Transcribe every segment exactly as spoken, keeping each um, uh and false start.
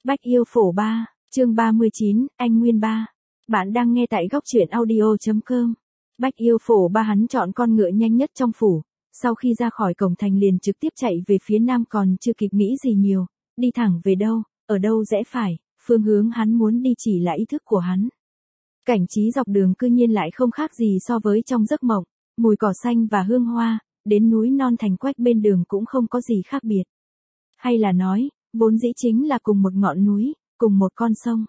Bách yêu phổ ba, chương ba mươi chín, anh Nguyên ba. Bạn đang nghe tại góc truyện audio.com. Bách yêu phổ ba hắn chọn con ngựa nhanh nhất trong phủ, sau khi ra khỏi cổng thành liền trực tiếp chạy về phía nam còn chưa kịp nghĩ gì nhiều, đi thẳng về đâu, ở đâu rẽ phải, phương hướng hắn muốn đi chỉ là ý thức của hắn. Cảnh trí dọc đường cư nhiên lại không khác gì so với trong giấc mộng, mùi cỏ xanh và hương hoa, đến núi non thành quách bên đường cũng không có gì khác biệt. Hay là nói, vốn dĩ chính là cùng một ngọn núi, cùng một con sông.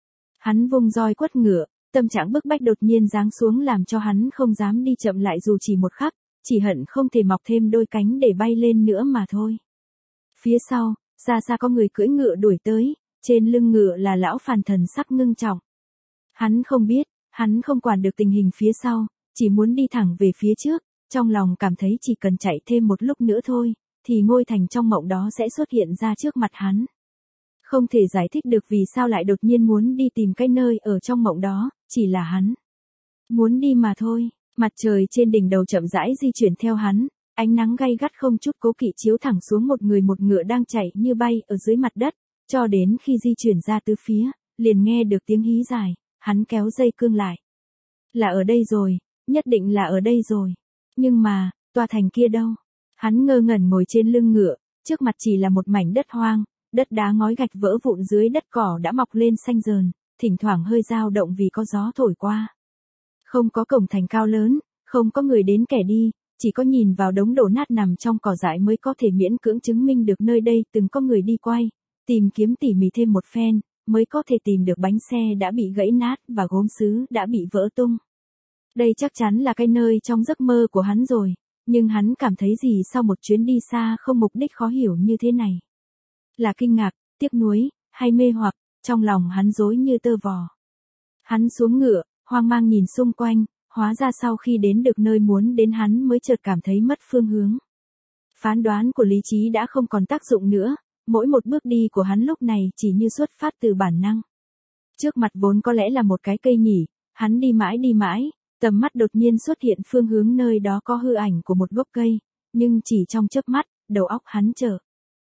Hắn vung roi quất ngựa, tâm trạng bức bách đột nhiên giáng xuống làm cho hắn không dám đi chậm lại dù chỉ một khắc, chỉ hận không thể mọc thêm đôi cánh để bay lên nữa mà thôi. Phía sau, xa xa có người cưỡi ngựa đuổi tới, trên lưng ngựa là lão phàn thần sắc ngưng trọng. Hắn không biết, hắn không quản được tình hình phía sau, chỉ muốn đi thẳng về phía trước, trong lòng cảm thấy chỉ cần chạy thêm một lúc nữa thôi, thì ngôi thành trong mộng đó sẽ xuất hiện ra trước mặt hắn. Không thể giải thích được vì sao lại đột nhiên muốn đi tìm cái nơi ở trong mộng đó, chỉ là hắn muốn đi mà thôi. Mặt trời trên đỉnh đầu chậm rãi di chuyển theo hắn, ánh nắng gay gắt không chút cố kỵ chiếu thẳng xuống một người một ngựa đang chạy như bay ở dưới mặt đất, cho đến khi di chuyển ra tứ phía, liền nghe được tiếng hí dài, hắn kéo dây cương lại. Là ở đây rồi, nhất định là ở đây rồi. Nhưng mà, tòa thành kia đâu? Hắn ngơ ngẩn ngồi trên lưng ngựa, trước mặt chỉ là một mảnh đất hoang, đất đá ngói gạch vỡ vụn dưới đất cỏ đã mọc lên xanh rờn, thỉnh thoảng hơi dao động vì có gió thổi qua. Không có cổng thành cao lớn, không có người đến kẻ đi, chỉ có nhìn vào đống đổ nát nằm trong cỏ dại mới có thể miễn cưỡng chứng minh được nơi đây từng có người đi quay, tìm kiếm tỉ mỉ thêm một phen, mới có thể tìm được bánh xe đã bị gãy nát và gốm sứ đã bị vỡ tung. Đây chắc chắn là cái nơi trong giấc mơ của hắn rồi, nhưng hắn cảm thấy gì sau một chuyến đi xa không mục đích khó hiểu như thế này. Là kinh ngạc, tiếc nuối, hay mê hoặc, trong lòng hắn rối như tơ vò. Hắn xuống ngựa, hoang mang nhìn xung quanh, hóa ra sau khi đến được nơi muốn đến hắn mới chợt cảm thấy mất phương hướng. Phán đoán của lý trí đã không còn tác dụng nữa, mỗi một bước đi của hắn lúc này chỉ như xuất phát từ bản năng. Trước mặt vốn có lẽ là một cái cây nhỉ, hắn đi mãi đi mãi, tầm mắt đột nhiên xuất hiện phương hướng nơi đó có hư ảnh của một gốc cây, nhưng chỉ trong chớp mắt, đầu óc hắn trở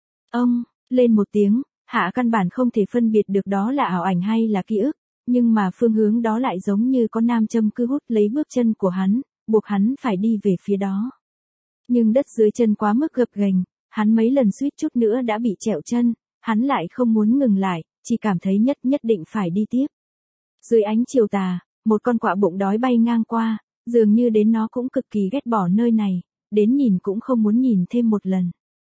ông lên một tiếng, hạ căn bản không thể phân biệt được đó là ảo ảnh hay là ký ức, nhưng mà phương hướng đó lại giống như có nam châm cứ hút lấy bước chân của hắn, buộc hắn phải đi về phía đó. Nhưng đất dưới chân quá mức gập ghềnh, hắn mấy lần suýt chút nữa đã bị trẹo chân, hắn lại không muốn ngừng lại, chỉ cảm thấy nhất nhất định phải đi tiếp. Dưới ánh chiều tà, một con quạ bụng đói bay ngang qua, dường như đến nó cũng cực kỳ ghét bỏ nơi này, đến nhìn cũng không muốn nhìn thêm một lần.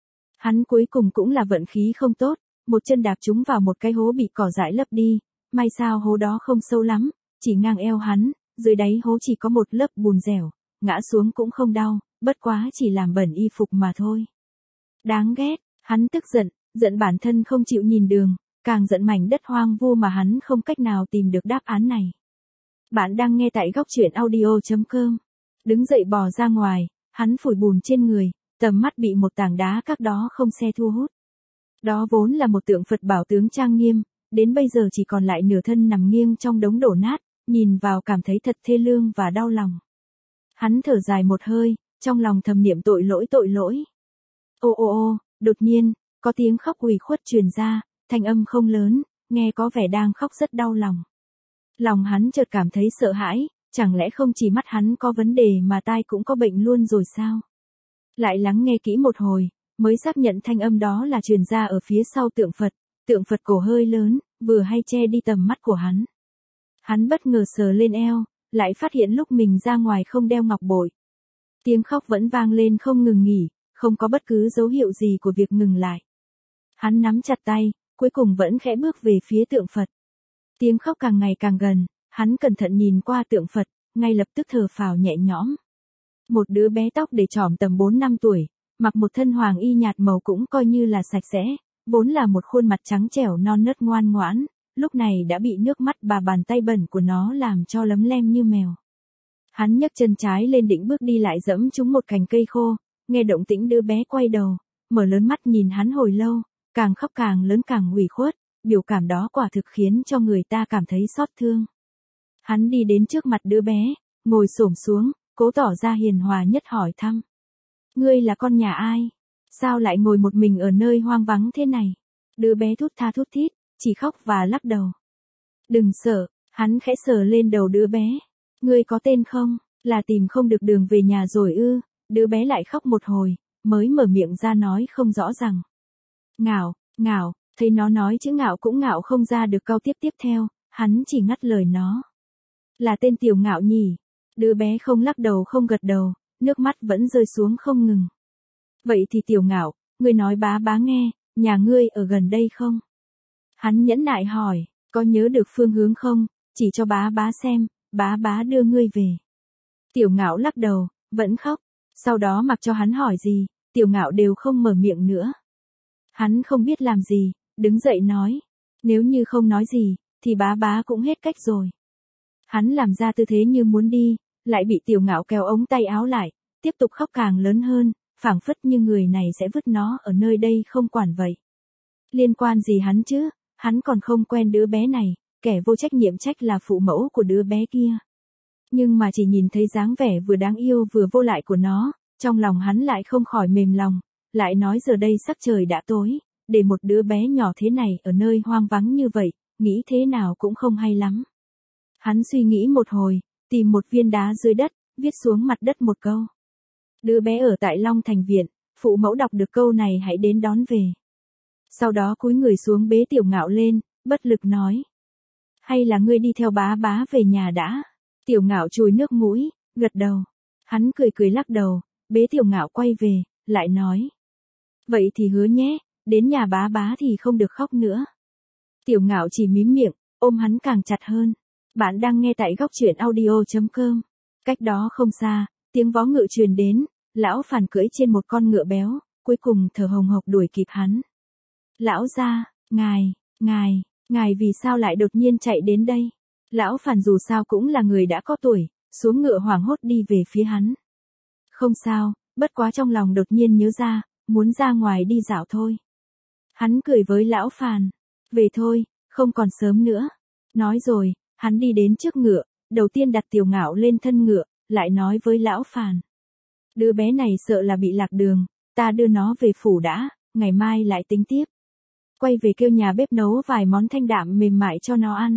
Hắn cuối cùng cũng là vận khí không tốt, một chân đạp trúng vào một cái hố bị cỏ dại lấp đi, may sao hố đó không sâu lắm, chỉ ngang eo hắn, dưới đáy hố chỉ có một lớp bùn dẻo, ngã xuống cũng không đau, bất quá chỉ làm bẩn y phục mà thôi. Đáng ghét, hắn tức giận, giận bản thân không chịu nhìn đường, càng giận mảnh đất hoang vu mà hắn không cách nào tìm được đáp án này. Bạn đang nghe tại góc truyện audio.com. Đứng dậy bò ra ngoài, hắn phủi bùn trên người, tầm mắt bị một tảng đá các đó không xe thu hút. Đó vốn là một tượng Phật bảo tướng trang nghiêm, đến bây giờ chỉ còn lại nửa thân nằm nghiêng trong đống đổ nát, nhìn vào cảm thấy thật thê lương và đau lòng. Hắn thở dài một hơi, trong lòng thầm niệm tội lỗi tội lỗi. Ô ô ô, đột nhiên, có tiếng khóc ủy khuất truyền ra, thanh âm không lớn, nghe có vẻ đang khóc rất đau lòng. Lòng hắn chợt cảm thấy sợ hãi, chẳng lẽ không chỉ mắt hắn có vấn đề mà tai cũng có bệnh luôn rồi sao? Lại lắng nghe kỹ một hồi, mới xác nhận thanh âm đó là truyền ra ở phía sau tượng Phật, tượng Phật cổ hơi lớn, vừa hay che đi tầm mắt của hắn. Hắn bất ngờ sờ lên eo, lại phát hiện lúc mình ra ngoài không đeo ngọc bội. Tiếng khóc vẫn vang lên không ngừng nghỉ, không có bất cứ dấu hiệu gì của việc ngừng lại. Hắn nắm chặt tay, cuối cùng vẫn khẽ bước về phía tượng Phật. Tiếng khóc càng ngày càng gần, hắn cẩn thận nhìn qua tượng Phật, ngay lập tức thở phào nhẹ nhõm. Một đứa bé tóc để trỏm tầm bốn năm tuổi, mặc một thân hoàng y nhạt màu cũng coi như là sạch sẽ, vốn là một khuôn mặt trắng trẻo non nớt ngoan ngoãn, lúc này đã bị nước mắt và bàn tay bẩn của nó làm cho lấm lem như mèo. Hắn nhấc chân trái lên định bước đi lại dẫm trúng một cành cây khô, nghe động tĩnh đứa bé quay đầu, mở lớn mắt nhìn hắn hồi lâu, càng khóc càng lớn càng ủy khuất, biểu cảm đó quả thực khiến cho người ta cảm thấy xót thương. Hắn đi đến trước mặt đứa bé, ngồi xổm xuống, cố tỏ ra hiền hòa nhất hỏi thăm. Ngươi là con nhà ai? Sao lại ngồi một mình ở nơi hoang vắng thế này? Đứa bé thút tha thút thít, chỉ khóc và lắc đầu. Đừng sợ, hắn khẽ sờ lên đầu đứa bé. Ngươi có tên không? Là tìm không được đường về nhà rồi ư? Đứa bé lại khóc một hồi, mới mở miệng ra nói không rõ ràng. Ngạo, ngạo, thấy nó nói chữ ngạo cũng ngạo không ra được câu tiếp tiếp theo, hắn chỉ ngắt lời nó. Là tên Tiểu Ngạo nhỉ? Đứa bé không lắc đầu không gật đầu, nước mắt vẫn rơi xuống không ngừng. Vậy thì Tiểu Ngạo, ngươi nói bá bá nghe, nhà ngươi ở gần đây không? Hắn nhẫn nại hỏi, có nhớ được phương hướng không, chỉ cho bá bá xem, bá bá đưa ngươi về. Tiểu Ngạo lắc đầu, vẫn khóc, sau đó mặc cho hắn hỏi gì, Tiểu Ngạo đều không mở miệng nữa. Hắn không biết làm gì, đứng dậy nói, nếu như không nói gì, thì bá bá cũng hết cách rồi. Hắn làm ra tư thế như muốn đi, lại bị Tiểu Ngạo kéo ống tay áo lại, tiếp tục khóc càng lớn hơn, phảng phất như người này sẽ vứt nó ở nơi đây không quản vậy. Liên quan gì hắn chứ, hắn còn không quen đứa bé này, kẻ vô trách nhiệm trách là phụ mẫu của đứa bé kia. Nhưng mà chỉ nhìn thấy dáng vẻ vừa đáng yêu vừa vô lại của nó, trong lòng hắn lại không khỏi mềm lòng, lại nói giờ đây sắc trời đã tối, để một đứa bé nhỏ thế này ở nơi hoang vắng như vậy, nghĩ thế nào cũng không hay lắm. Hắn suy nghĩ một hồi, tìm một viên đá dưới đất, viết xuống mặt đất một câu. Đứa bé ở tại Long Thành Viện, phụ mẫu đọc được câu này hãy đến đón về. Sau đó cúi người xuống bế Tiểu Ngạo lên, bất lực nói. Hay là ngươi đi theo bá bá về nhà đã? Tiểu Ngạo chùi nước mũi, gật đầu. Hắn cười cười lắc đầu, bế Tiểu Ngạo quay về, lại nói. Vậy thì hứa nhé, đến nhà bá bá thì không được khóc nữa. Tiểu Ngạo chỉ mím miệng, ôm hắn càng chặt hơn. Bạn đang nghe tại góc truyện audio chấm com. Cách đó không xa, tiếng vó ngựa truyền đến, lão Phàn cưỡi trên một con ngựa béo, cuối cùng thở hồng hộc đuổi kịp hắn. Lão gia, ngài, ngài, ngài vì sao lại đột nhiên chạy đến đây? Lão Phàn dù sao cũng là người đã có tuổi, xuống ngựa hoảng hốt đi về phía hắn. Không sao, bất quá trong lòng đột nhiên nhớ ra, muốn ra ngoài đi dạo thôi. Hắn cười với lão Phàn. Về thôi, không còn sớm nữa. Nói rồi, hắn đi đến trước ngựa, đầu tiên đặt Tiểu Ngạo lên thân ngựa, lại nói với lão Phàn. Đứa bé này sợ là bị lạc đường, ta đưa nó về phủ đã, ngày mai lại tính tiếp. Quay về kêu nhà bếp nấu vài món thanh đạm mềm mại cho nó ăn.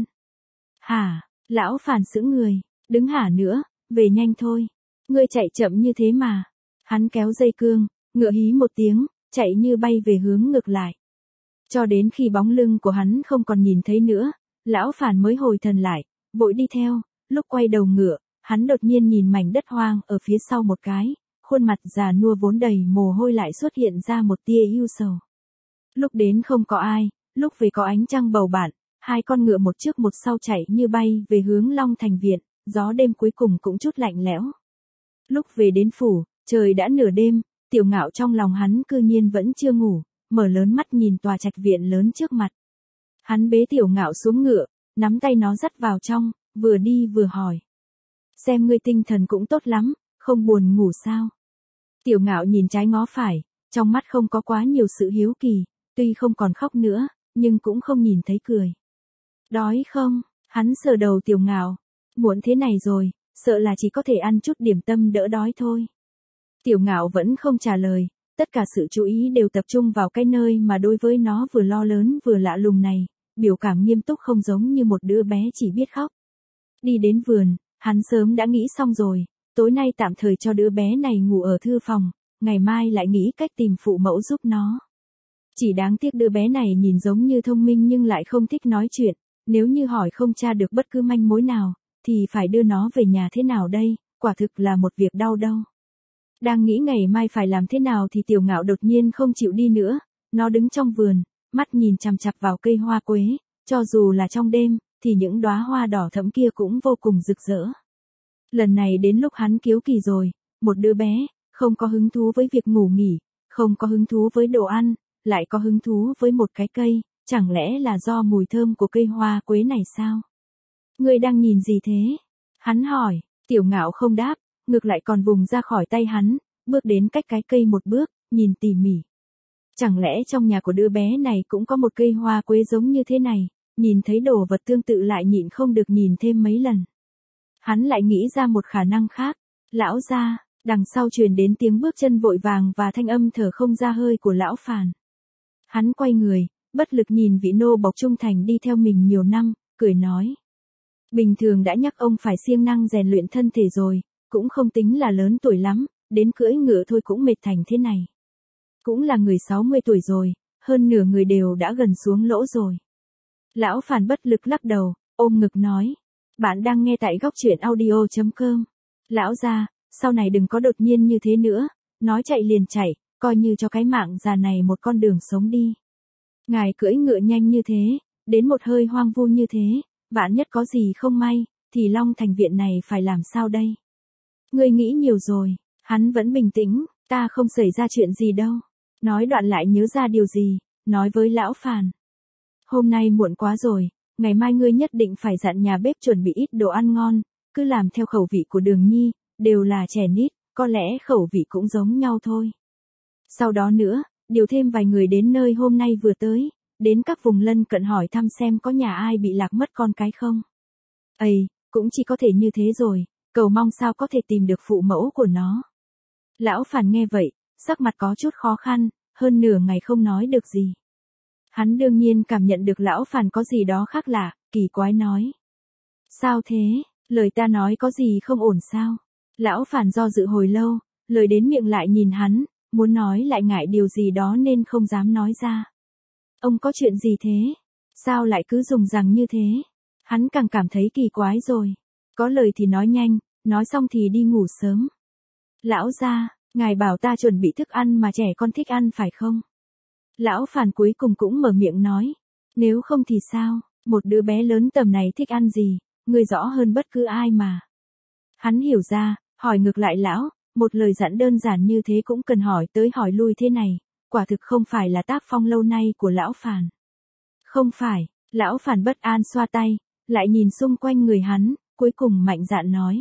Hả, lão Phàn sững người, đứng hả nữa, về nhanh thôi. Ngươi chạy chậm như thế mà. Hắn kéo dây cương, ngựa hí một tiếng, chạy như bay về hướng ngược lại. Cho đến khi bóng lưng của hắn không còn nhìn thấy nữa, lão Phàn mới hồi thần lại, vội đi theo, lúc quay đầu ngựa, hắn đột nhiên nhìn mảnh đất hoang ở phía sau một cái, khuôn mặt già nua vốn đầy mồ hôi lại xuất hiện ra một tia ưu sầu. Lúc đến không có ai, lúc về có ánh trăng bầu bạn, hai con ngựa một trước một sau chạy như bay về hướng Long Thành Viện, gió đêm cuối cùng cũng chút lạnh lẽo. Lúc về đến phủ, trời đã nửa đêm, Tiểu Ngạo trong lòng hắn cư nhiên vẫn chưa ngủ, mở lớn mắt nhìn tòa trạch viện lớn trước mặt. Hắn bế Tiểu Ngạo xuống ngựa, nắm tay nó dắt vào trong, vừa đi vừa hỏi. Xem ngươi tinh thần cũng tốt lắm, không buồn ngủ sao? Tiểu Ngạo nhìn trái ngó phải, trong mắt không có quá nhiều sự hiếu kỳ, tuy không còn khóc nữa, nhưng cũng không nhìn thấy cười. Đói không? Hắn sờ đầu Tiểu Ngạo. Muộn thế này rồi, sợ là chỉ có thể ăn chút điểm tâm đỡ đói thôi. Tiểu Ngạo vẫn không trả lời, tất cả sự chú ý đều tập trung vào cái nơi mà đối với nó vừa lo lớn vừa lạ lùng này, biểu cảm nghiêm túc không giống như một đứa bé chỉ biết khóc. Đi đến vườn, hắn sớm đã nghĩ xong rồi, tối nay tạm thời cho đứa bé này ngủ ở thư phòng, ngày mai lại nghĩ cách tìm phụ mẫu giúp nó. Chỉ đáng tiếc đứa bé này nhìn giống như thông minh nhưng lại không thích nói chuyện, nếu như hỏi không tra được bất cứ manh mối nào, thì phải đưa nó về nhà thế nào đây, quả thực là một việc đau đầu. Đang nghĩ ngày mai phải làm thế nào thì Tiểu Ngạo đột nhiên không chịu đi nữa, nó đứng trong vườn, mắt nhìn chằm chằm vào cây hoa quế, cho dù là trong đêm, thì những đóa hoa đỏ thẫm kia cũng vô cùng rực rỡ. Lần này đến lúc hắn kiếu kỳ rồi, một đứa bé, không có hứng thú với việc ngủ nghỉ, không có hứng thú với đồ ăn, lại có hứng thú với một cái cây, chẳng lẽ là do mùi thơm của cây hoa quế này sao? Ngươi đang nhìn gì thế? Hắn hỏi, Tiểu Ngạo không đáp, ngược lại còn vùng ra khỏi tay hắn, bước đến cách cái cây một bước, nhìn tỉ mỉ. Chẳng lẽ trong nhà của đứa bé này cũng có một cây hoa quế giống như thế này, nhìn thấy đồ vật tương tự lại nhịn không được nhìn thêm mấy lần. Hắn lại nghĩ ra một khả năng khác, lão gia, đằng sau truyền đến tiếng bước chân vội vàng và thanh âm thở không ra hơi của lão Phàn. Hắn quay người, bất lực nhìn vị nô bộc trung thành đi theo mình nhiều năm, cười nói. Bình thường đã nhắc ông phải siêng năng rèn luyện thân thể rồi, cũng không tính là lớn tuổi lắm, đến cưỡi ngựa thôi cũng mệt thành thế này. Cũng là người sáu mươi tuổi rồi, hơn nửa người đều đã gần xuống lỗ rồi. Lão Phàn bất lực lắc đầu, ôm ngực nói. Bạn đang nghe tại góc truyện audio chấm com. Lão gia, sau này đừng có đột nhiên như thế nữa, nói chạy liền chạy, coi như cho cái mạng già này một con đường sống đi. Ngài cưỡi ngựa nhanh như thế, đến một hơi hoang vu như thế, vạn nhất có gì không may, thì Long Thành viện này phải làm sao đây? Ngươi nghĩ nhiều rồi, hắn vẫn bình tĩnh, ta không xảy ra chuyện gì đâu. Nói đoạn lại nhớ ra điều gì, nói với lão Phàn. Hôm nay muộn quá rồi, ngày mai ngươi nhất định phải dặn nhà bếp chuẩn bị ít đồ ăn ngon, cứ làm theo khẩu vị của Đường Nhi, đều là trẻ nít, có lẽ khẩu vị cũng giống nhau thôi. Sau đó nữa, điều thêm vài người đến nơi hôm nay vừa tới, đến các vùng lân cận hỏi thăm xem có nhà ai bị lạc mất con cái không. Ây, cũng chỉ có thể như thế rồi, cầu mong sao có thể tìm được phụ mẫu của nó. Lão Phàn nghe vậy, sắc mặt có chút khó khăn, hơn nửa ngày không nói được gì. Hắn đương nhiên cảm nhận được lão Phàn có gì đó khác lạ, kỳ quái nói. Sao thế, lời ta nói có gì không ổn sao? Lão Phàn do dự hồi lâu, lời đến miệng lại nhìn hắn, muốn nói lại ngại điều gì đó nên không dám nói ra. Ông có chuyện gì thế? Sao lại cứ dùng rằng như thế? Hắn càng cảm thấy kỳ quái rồi. Có lời thì nói nhanh, nói xong thì đi ngủ sớm. Lão gia, ngài bảo ta chuẩn bị thức ăn mà trẻ con thích ăn phải không? Lão Phàn cuối cùng cũng mở miệng nói. Nếu không thì sao, một đứa bé lớn tầm này thích ăn gì, ngươi rõ hơn bất cứ ai mà. Hắn hiểu ra, hỏi ngược lại lão, một lời dặn đơn giản như thế cũng cần hỏi tới hỏi lui thế này, quả thực không phải là tác phong lâu nay của lão Phàn. Không phải, lão Phàn bất an xoa tay, lại nhìn xung quanh người hắn, cuối cùng mạnh dạn nói.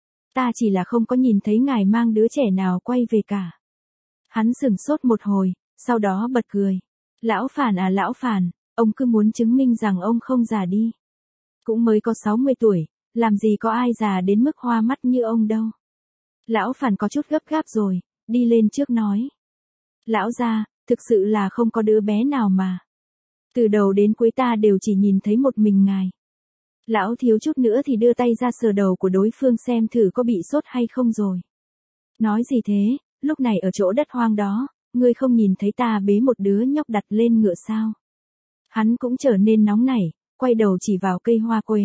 Ta chỉ là không có nhìn thấy ngài mang đứa trẻ nào quay về cả. Hắn sửng sốt một hồi, sau đó bật cười. Lão Phàn à lão Phàn, ông cứ muốn chứng minh rằng ông không già đi. Cũng mới có sáu mươi tuổi, làm gì có ai già đến mức hoa mắt như ông đâu. Lão Phàn có chút gấp gáp rồi, đi lên trước nói. Lão gia, thực sự là không có đứa bé nào mà. Từ đầu đến cuối ta đều chỉ nhìn thấy một mình ngài. Lão thiếu chút nữa thì đưa tay ra sờ đầu của đối phương xem thử có bị sốt hay không rồi. Nói gì thế, lúc này ở chỗ đất hoang đó, ngươi không nhìn thấy ta bế một đứa nhóc đặt lên ngựa sao? Hắn cũng trở nên nóng nảy, quay đầu chỉ vào cây hoa quế.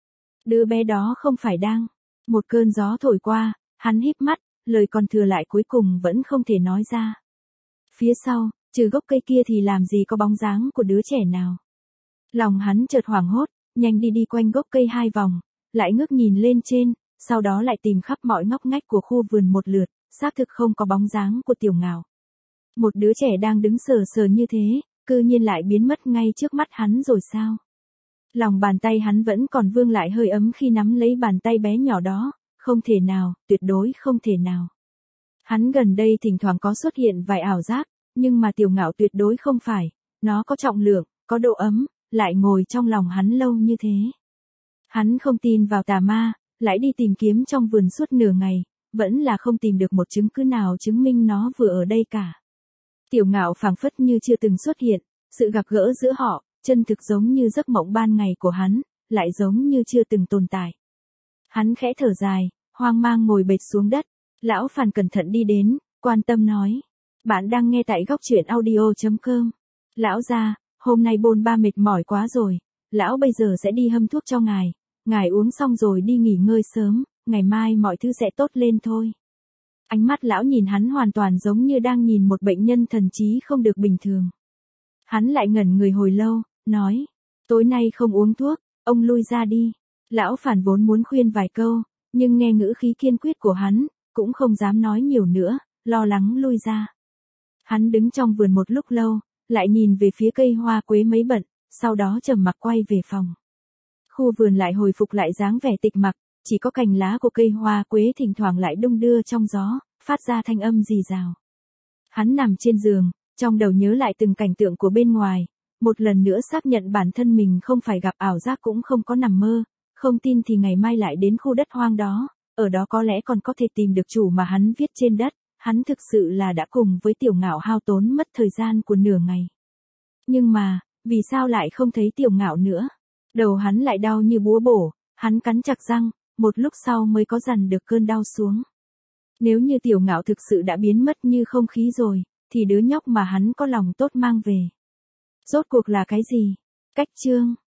Đứa bé đó không phải đang. Một cơn gió thổi qua, hắn híp mắt, lời còn thừa lại cuối cùng vẫn không thể nói ra. Phía sau, trừ gốc cây kia thì làm gì có bóng dáng của đứa trẻ nào. Lòng hắn chợt hoảng hốt, nhanh đi đi quanh gốc cây hai vòng, lại ngước nhìn lên trên, sau đó lại tìm khắp mọi ngóc ngách của khu vườn một lượt, xác thực không có bóng dáng của Tiểu Ngạo. Một đứa trẻ đang đứng sờ sờ như thế, cư nhiên lại biến mất ngay trước mắt hắn rồi sao? Lòng bàn tay hắn vẫn còn vương lại hơi ấm khi nắm lấy bàn tay bé nhỏ đó, không thể nào, tuyệt đối không thể nào. Hắn gần đây thỉnh thoảng có xuất hiện vài ảo giác, nhưng mà Tiểu Ngạo tuyệt đối không phải, nó có trọng lượng, có độ ấm, lại ngồi trong lòng hắn lâu như thế. Hắn không tin vào tà ma, lại đi tìm kiếm trong vườn suốt nửa ngày, vẫn là không tìm được một chứng cứ nào chứng minh nó vừa ở đây cả. Tiểu Ngạo phảng phất như chưa từng xuất hiện, sự gặp gỡ giữa họ, chân thực giống như giấc mộng ban ngày của hắn, lại giống như chưa từng tồn tại. Hắn khẽ thở dài, hoang mang ngồi bệt xuống đất, lão Phàn cẩn thận đi đến, quan tâm nói. Bạn đang nghe tại góc truyện audio chấm com. Lão gia, hôm nay bôn ba mệt mỏi quá rồi, lão bây giờ sẽ đi hâm thuốc cho ngài, ngài uống xong rồi đi nghỉ ngơi sớm, ngày mai mọi thứ sẽ tốt lên thôi. Ánh mắt lão nhìn hắn hoàn toàn giống như đang nhìn một bệnh nhân thần trí không được bình thường. Hắn lại ngẩn người hồi lâu, nói, tối nay không uống thuốc, ông lui ra đi. Lão Phàn vốn muốn khuyên vài câu, nhưng nghe ngữ khí kiên quyết của hắn, cũng không dám nói nhiều nữa, lo lắng lui ra. Hắn đứng trong vườn một lúc lâu, lại nhìn về phía cây hoa quế mấy bận, sau đó trầm mặc quay về phòng. Khu vườn lại hồi phục lại dáng vẻ tịch mặc, chỉ có cành lá của cây hoa quế thỉnh thoảng lại đung đưa trong gió, phát ra thanh âm rì rào. Hắn nằm trên giường, trong đầu nhớ lại từng cảnh tượng của bên ngoài, một lần nữa xác nhận bản thân mình không phải gặp ảo giác cũng không có nằm mơ, không tin thì ngày mai lại đến khu đất hoang đó, ở đó có lẽ còn có thể tìm được chủ mà hắn viết trên đất, hắn thực sự là đã cùng với Tiểu Ngạo hao tốn mất thời gian của nửa ngày. Nhưng mà, vì sao lại không thấy Tiểu Ngạo nữa? Đầu hắn lại đau như búa bổ, hắn cắn chặt răng, một lúc sau mới có dằn được cơn đau xuống. Nếu như Tiểu Ngạo thực sự đã biến mất như không khí rồi, thì đứa nhóc mà hắn có lòng tốt mang về. Rốt cuộc là cái gì? Cách chương.